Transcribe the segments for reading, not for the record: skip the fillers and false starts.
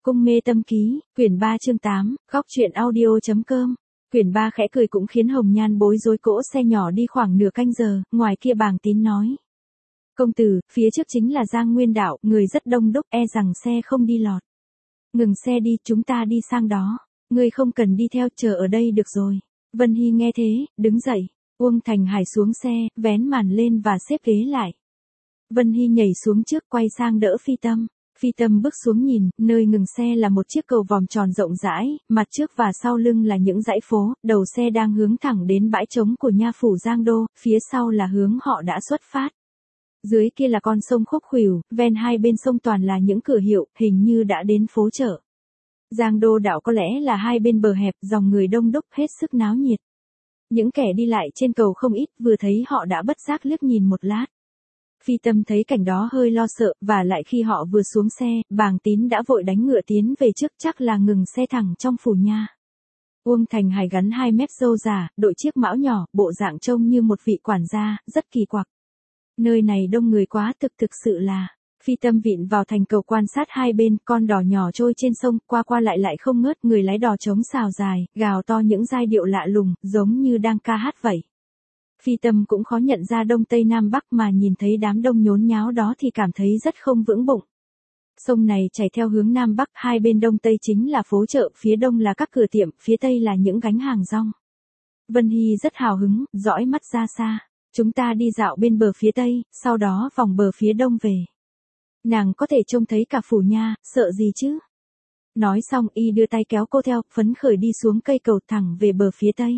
Cung mê tâm ký, quyển 3 chương 8, góc truyện audio.com. Quyển 3 khẽ cười cũng khiến Hồng Nhan bối rối, cỗ xe nhỏ đi khoảng nửa canh giờ, ngoài kia Bàng Tín nói. Công tử, phía trước chính là Giang Nguyên Đạo, người rất đông đúc, e rằng xe không đi lọt. Ngừng xe đi, chúng ta đi sang đó. Ngươi không cần đi theo, chờ ở đây được rồi. Vân Hy nghe thế, đứng dậy. Uông Thành Hải xuống xe, vén màn lên và xếp ghế lại. Vân Hy nhảy xuống trước, quay sang đỡ Phi Tâm. Phi Tâm bước xuống nhìn, nơi ngừng xe là một chiếc cầu vòm tròn rộng rãi, mặt trước và sau lưng là những dãy phố, đầu xe đang hướng thẳng đến bãi trống của nha phủ Giang Đô, phía sau là hướng họ đã xuất phát. Dưới kia là con sông Khúc Khuỷu, ven hai bên sông toàn là những cửa hiệu, hình như đã đến phố chợ. Giang Đô đảo có lẽ là hai bên bờ hẹp, dòng người đông đúc hết sức náo nhiệt. Những kẻ đi lại trên cầu không ít, vừa thấy họ đã bất giác liếc nhìn một lát. Phi Tâm thấy cảnh đó hơi lo sợ, và lại khi họ vừa xuống xe, Bàng Tín đã vội đánh ngựa tiến về trước, chắc là ngừng xe thẳng trong phủ nha. Uông Thành Hải gắn 2 mép râu già, đội chiếc mão nhỏ, bộ dạng trông như một vị quản gia, rất kỳ quặc. Nơi này đông người quá, thực sự là. Phi Tâm vịn vào thành cầu quan sát hai bên, con đò nhỏ trôi trên sông, qua lại không ngớt, người lái đò trống xào dài, gào to những giai điệu lạ lùng, giống như đang ca hát vậy. Phi Tâm cũng khó nhận ra đông tây nam bắc, mà nhìn thấy đám đông nhốn nháo đó thì cảm thấy rất không vững bụng. Sông này chảy theo hướng nam bắc, hai bên đông tây chính là phố chợ, phía đông là các cửa tiệm, phía tây là những gánh hàng rong. Vân Hy rất hào hứng, dõi mắt ra xa. Chúng ta đi dạo bên bờ phía tây, sau đó vòng bờ phía đông về. Nàng có thể trông thấy cả phủ nha, sợ gì chứ? Nói xong y đưa tay kéo cô theo, phấn khởi đi xuống cây cầu thẳng về bờ phía tây.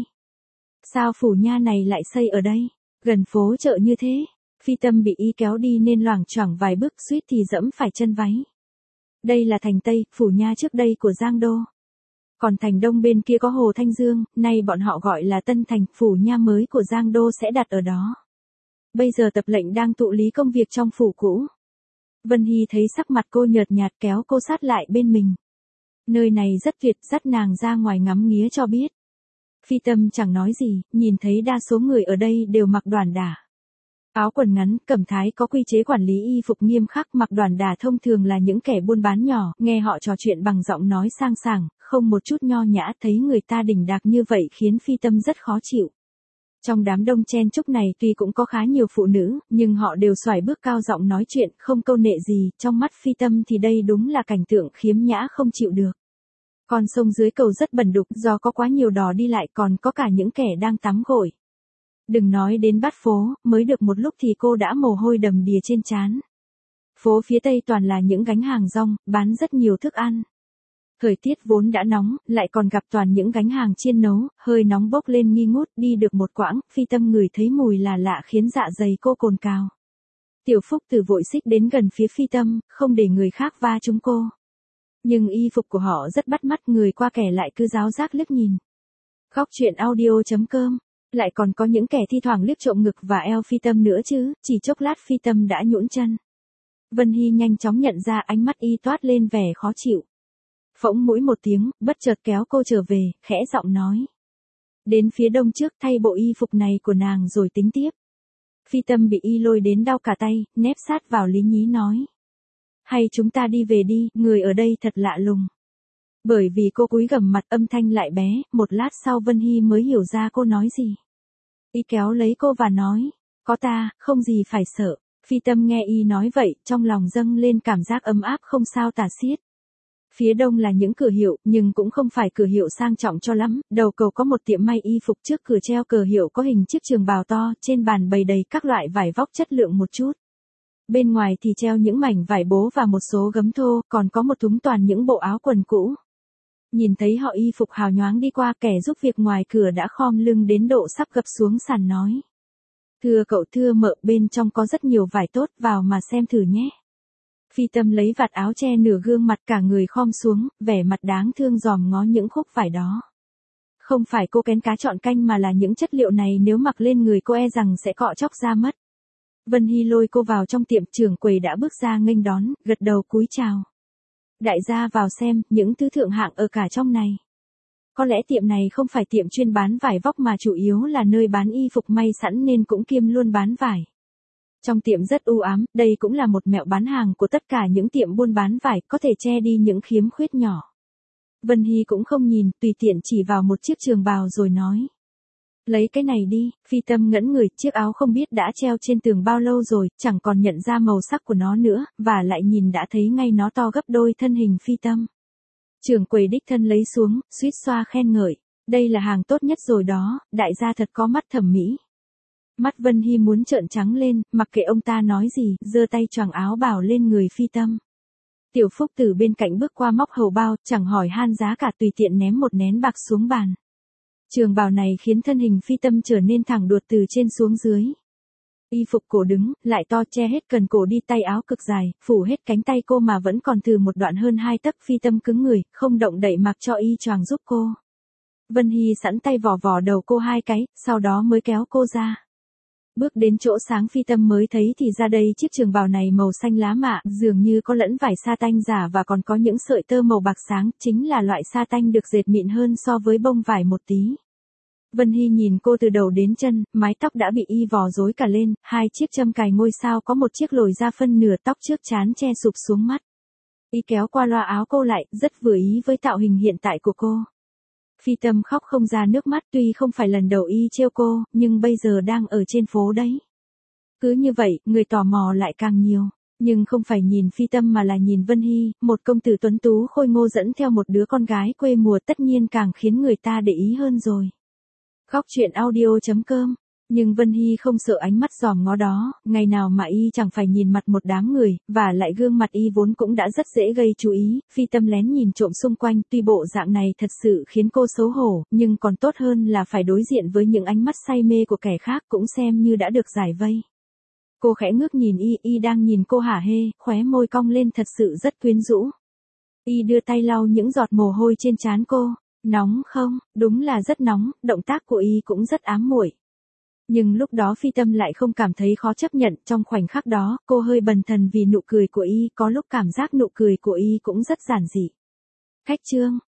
Sao phủ nha này lại xây ở đây? Gần phố chợ như thế? Phi Tâm bị y kéo đi nên loảng choảng vài bước, suýt thì dẫm phải chân váy. Đây là thành Tây, phủ nha trước đây của Giang Đô. Còn thành Đông bên kia có Hồ Thanh Dương, nay bọn họ gọi là Tân Thành, phủ nha mới của Giang Đô sẽ đặt ở đó. Bây giờ tập lệnh đang thụ lý công việc trong phủ cũ. Vân Hy thấy sắc mặt cô nhợt nhạt, kéo cô sát lại bên mình. Nơi này rất tuyệt, dắt nàng ra ngoài ngắm nghía cho biết. Phi Tâm chẳng nói gì, nhìn thấy đa số người ở đây đều mặc đoản đả. Áo quần ngắn, cẩm thái, có quy chế quản lý y phục nghiêm khắc, mặc đoản đả thông thường là những kẻ buôn bán nhỏ, nghe họ trò chuyện bằng giọng nói sang sảng, không một chút nho nhã, thấy người ta đỉnh đạc như vậy khiến Phi Tâm rất khó chịu. Trong đám đông chen chúc này tuy cũng có khá nhiều phụ nữ, nhưng họ đều xoài bước cao giọng nói chuyện, không câu nệ gì, trong mắt Phi Tâm thì đây đúng là cảnh tượng khiếm nhã không chịu được. Con sông dưới cầu rất bẩn đục, do có quá nhiều đò đi lại, còn có cả những kẻ đang tắm gội. Đừng nói đến bát phố, mới được một lúc thì cô đã mồ hôi đầm đìa trên trán. Phố phía tây toàn là những gánh hàng rong, bán rất nhiều thức ăn. Thời tiết vốn đã nóng, lại còn gặp toàn những gánh hàng chiên nấu, hơi nóng bốc lên nghi ngút, đi được một quãng, Phi Tâm ngửi thấy mùi là lạ khiến dạ dày cô cồn cào. Tiểu Phúc Tử vội xích đến gần phía Phi Tâm, không để người khác va trúng cô. Nhưng y phục của họ rất bắt mắt, người qua kẻ lại cứ ráo rác liếc nhìn. Góc truyện audio.com. Lại còn có những kẻ thi thoảng liếc trộm ngực và eo Phi Tâm nữa chứ, chỉ chốc lát Phi Tâm đã nhũn chân. Vân Hy nhanh chóng nhận ra, ánh mắt y toát lên vẻ khó chịu. Phỗng mũi một tiếng, bất chợt kéo cô trở về, khẽ giọng nói. Đến phía đông trước, thay bộ y phục này của nàng rồi tính tiếp. Phi Tâm bị y lôi đến đau cả tay, nép sát vào Lý Nhí nói. Hay chúng ta đi về đi, người ở đây thật lạ lùng. Bởi vì cô cúi gằm mặt, âm thanh lại bé, một lát sau Vân Hy mới hiểu ra cô nói gì. Y kéo lấy cô và nói, có ta, không gì phải sợ. Phi Tâm nghe y nói vậy, trong lòng dâng lên cảm giác ấm áp không sao tả xiết. Phía đông là những cửa hiệu, nhưng cũng không phải cửa hiệu sang trọng cho lắm, đầu cầu có một tiệm may y phục, trước cửa treo cờ hiệu có hình chiếc trường bào to, trên bàn bày đầy các loại vải vóc chất lượng một chút. Bên ngoài thì treo những mảnh vải bố và một số gấm thô, còn có một thúng toàn những bộ áo quần cũ. Nhìn thấy họ y phục hào nhoáng đi qua, kẻ giúp việc ngoài cửa đã khom lưng đến độ sắp gập xuống sàn nói. Thưa cậu, thưa mợ, bên trong có rất nhiều vải tốt, vào mà xem thử nhé. Phi Tâm lấy vạt áo che nửa gương mặt, cả người khom xuống, vẻ mặt đáng thương dòm ngó những khúc vải đó. Không phải cô kén cá chọn canh mà là những chất liệu này nếu mặc lên người cô e rằng sẽ cọ chóc ra mất. Vân Hy lôi cô vào trong tiệm, trưởng quầy đã bước ra nghênh đón, gật đầu cúi chào. Đại gia vào xem, những thứ thượng hạng ở cả trong này. Có lẽ tiệm này không phải tiệm chuyên bán vải vóc mà chủ yếu là nơi bán y phục may sẵn nên cũng kiêm luôn bán vải. Trong tiệm rất u ám, đây cũng là một mẹo bán hàng của tất cả những tiệm buôn bán vải, có thể che đi những khiếm khuyết nhỏ. Vân Hy cũng không nhìn, tùy tiện chỉ vào một chiếc trường bào rồi nói. Lấy cái này đi. Phi Tâm ngẩn người, chiếc áo không biết đã treo trên tường bao lâu rồi, chẳng còn nhận ra màu sắc của nó nữa, và lại nhìn đã thấy ngay nó to gấp đôi thân hình Phi Tâm. Trưởng quầy đích thân lấy xuống, suýt xoa khen ngợi. Đây là hàng tốt nhất rồi đó, đại gia thật có mắt thẩm mỹ. Mắt Vân Hy muốn trợn trắng lên, mặc kệ ông ta nói gì, giơ tay choàng áo bào lên người Phi Tâm. Tiểu Phúc từ bên cạnh bước qua móc hầu bao, chẳng hỏi han giá cả, tùy tiện ném một nén bạc xuống bàn. Trường bào này khiến thân hình Phi Tâm trở nên thẳng đuột từ trên xuống dưới. Y phục cổ đứng, lại to che hết cần cổ đi, tay áo cực dài, phủ hết cánh tay cô mà vẫn còn từ một đoạn hơn 2 tấc. Phi Tâm cứng người, không động đậy mặc cho y choàng giúp cô. Vân Hy sẵn tay vò vò đầu cô 2 cái, sau đó mới kéo cô ra. Bước đến chỗ sáng Phi Tâm mới thấy thì ra đây chiếc trường bào này màu xanh lá mạ, dường như có lẫn vải sa tanh giả và còn có những sợi tơ màu bạc sáng, chính là loại sa tanh được dệt mịn hơn so với bông vải một tí. Vân Hy nhìn cô từ đầu đến chân, mái tóc đã bị y vò rối cả lên, 2 chiếc châm cài ngôi sao có một chiếc lồi ra phân nửa tóc trước trán che sụp xuống mắt. Y kéo qua loa áo cô lại, rất vừa ý với tạo hình hiện tại của cô. Phi Tâm khóc không ra nước mắt, tuy không phải lần đầu y trêu cô, nhưng bây giờ đang ở trên phố đấy. Cứ như vậy, người tò mò lại càng nhiều. Nhưng không phải nhìn Phi Tâm mà là nhìn Vân Hy, một công tử tuấn tú khôi ngô dẫn theo một đứa con gái quê mùa, tất nhiên càng khiến người ta để ý hơn rồi. Góc truyện audio.com. Nhưng Vân Hy không sợ ánh mắt dòm ngó đó, ngày nào mà y chẳng phải nhìn mặt một đám người, và lại gương mặt y vốn cũng đã rất dễ gây chú ý. Phi Tâm lén nhìn trộm xung quanh, tuy bộ dạng này thật sự khiến cô xấu hổ, nhưng còn tốt hơn là phải đối diện với những ánh mắt say mê của kẻ khác, cũng xem như đã được giải vây. Cô khẽ ngước nhìn y đang nhìn cô hả hê, khóe môi cong lên thật sự rất quyến rũ. Y đưa tay lau những giọt mồ hôi trên trán cô. Nóng không? Đúng là rất nóng, động tác của y cũng rất ám muội. Nhưng lúc đó Phi Tâm lại không cảm thấy khó chấp nhận, trong khoảnh khắc đó, cô hơi bần thần vì nụ cười của y, có lúc cảm giác nụ cười của y cũng rất giản dị. Khách trương,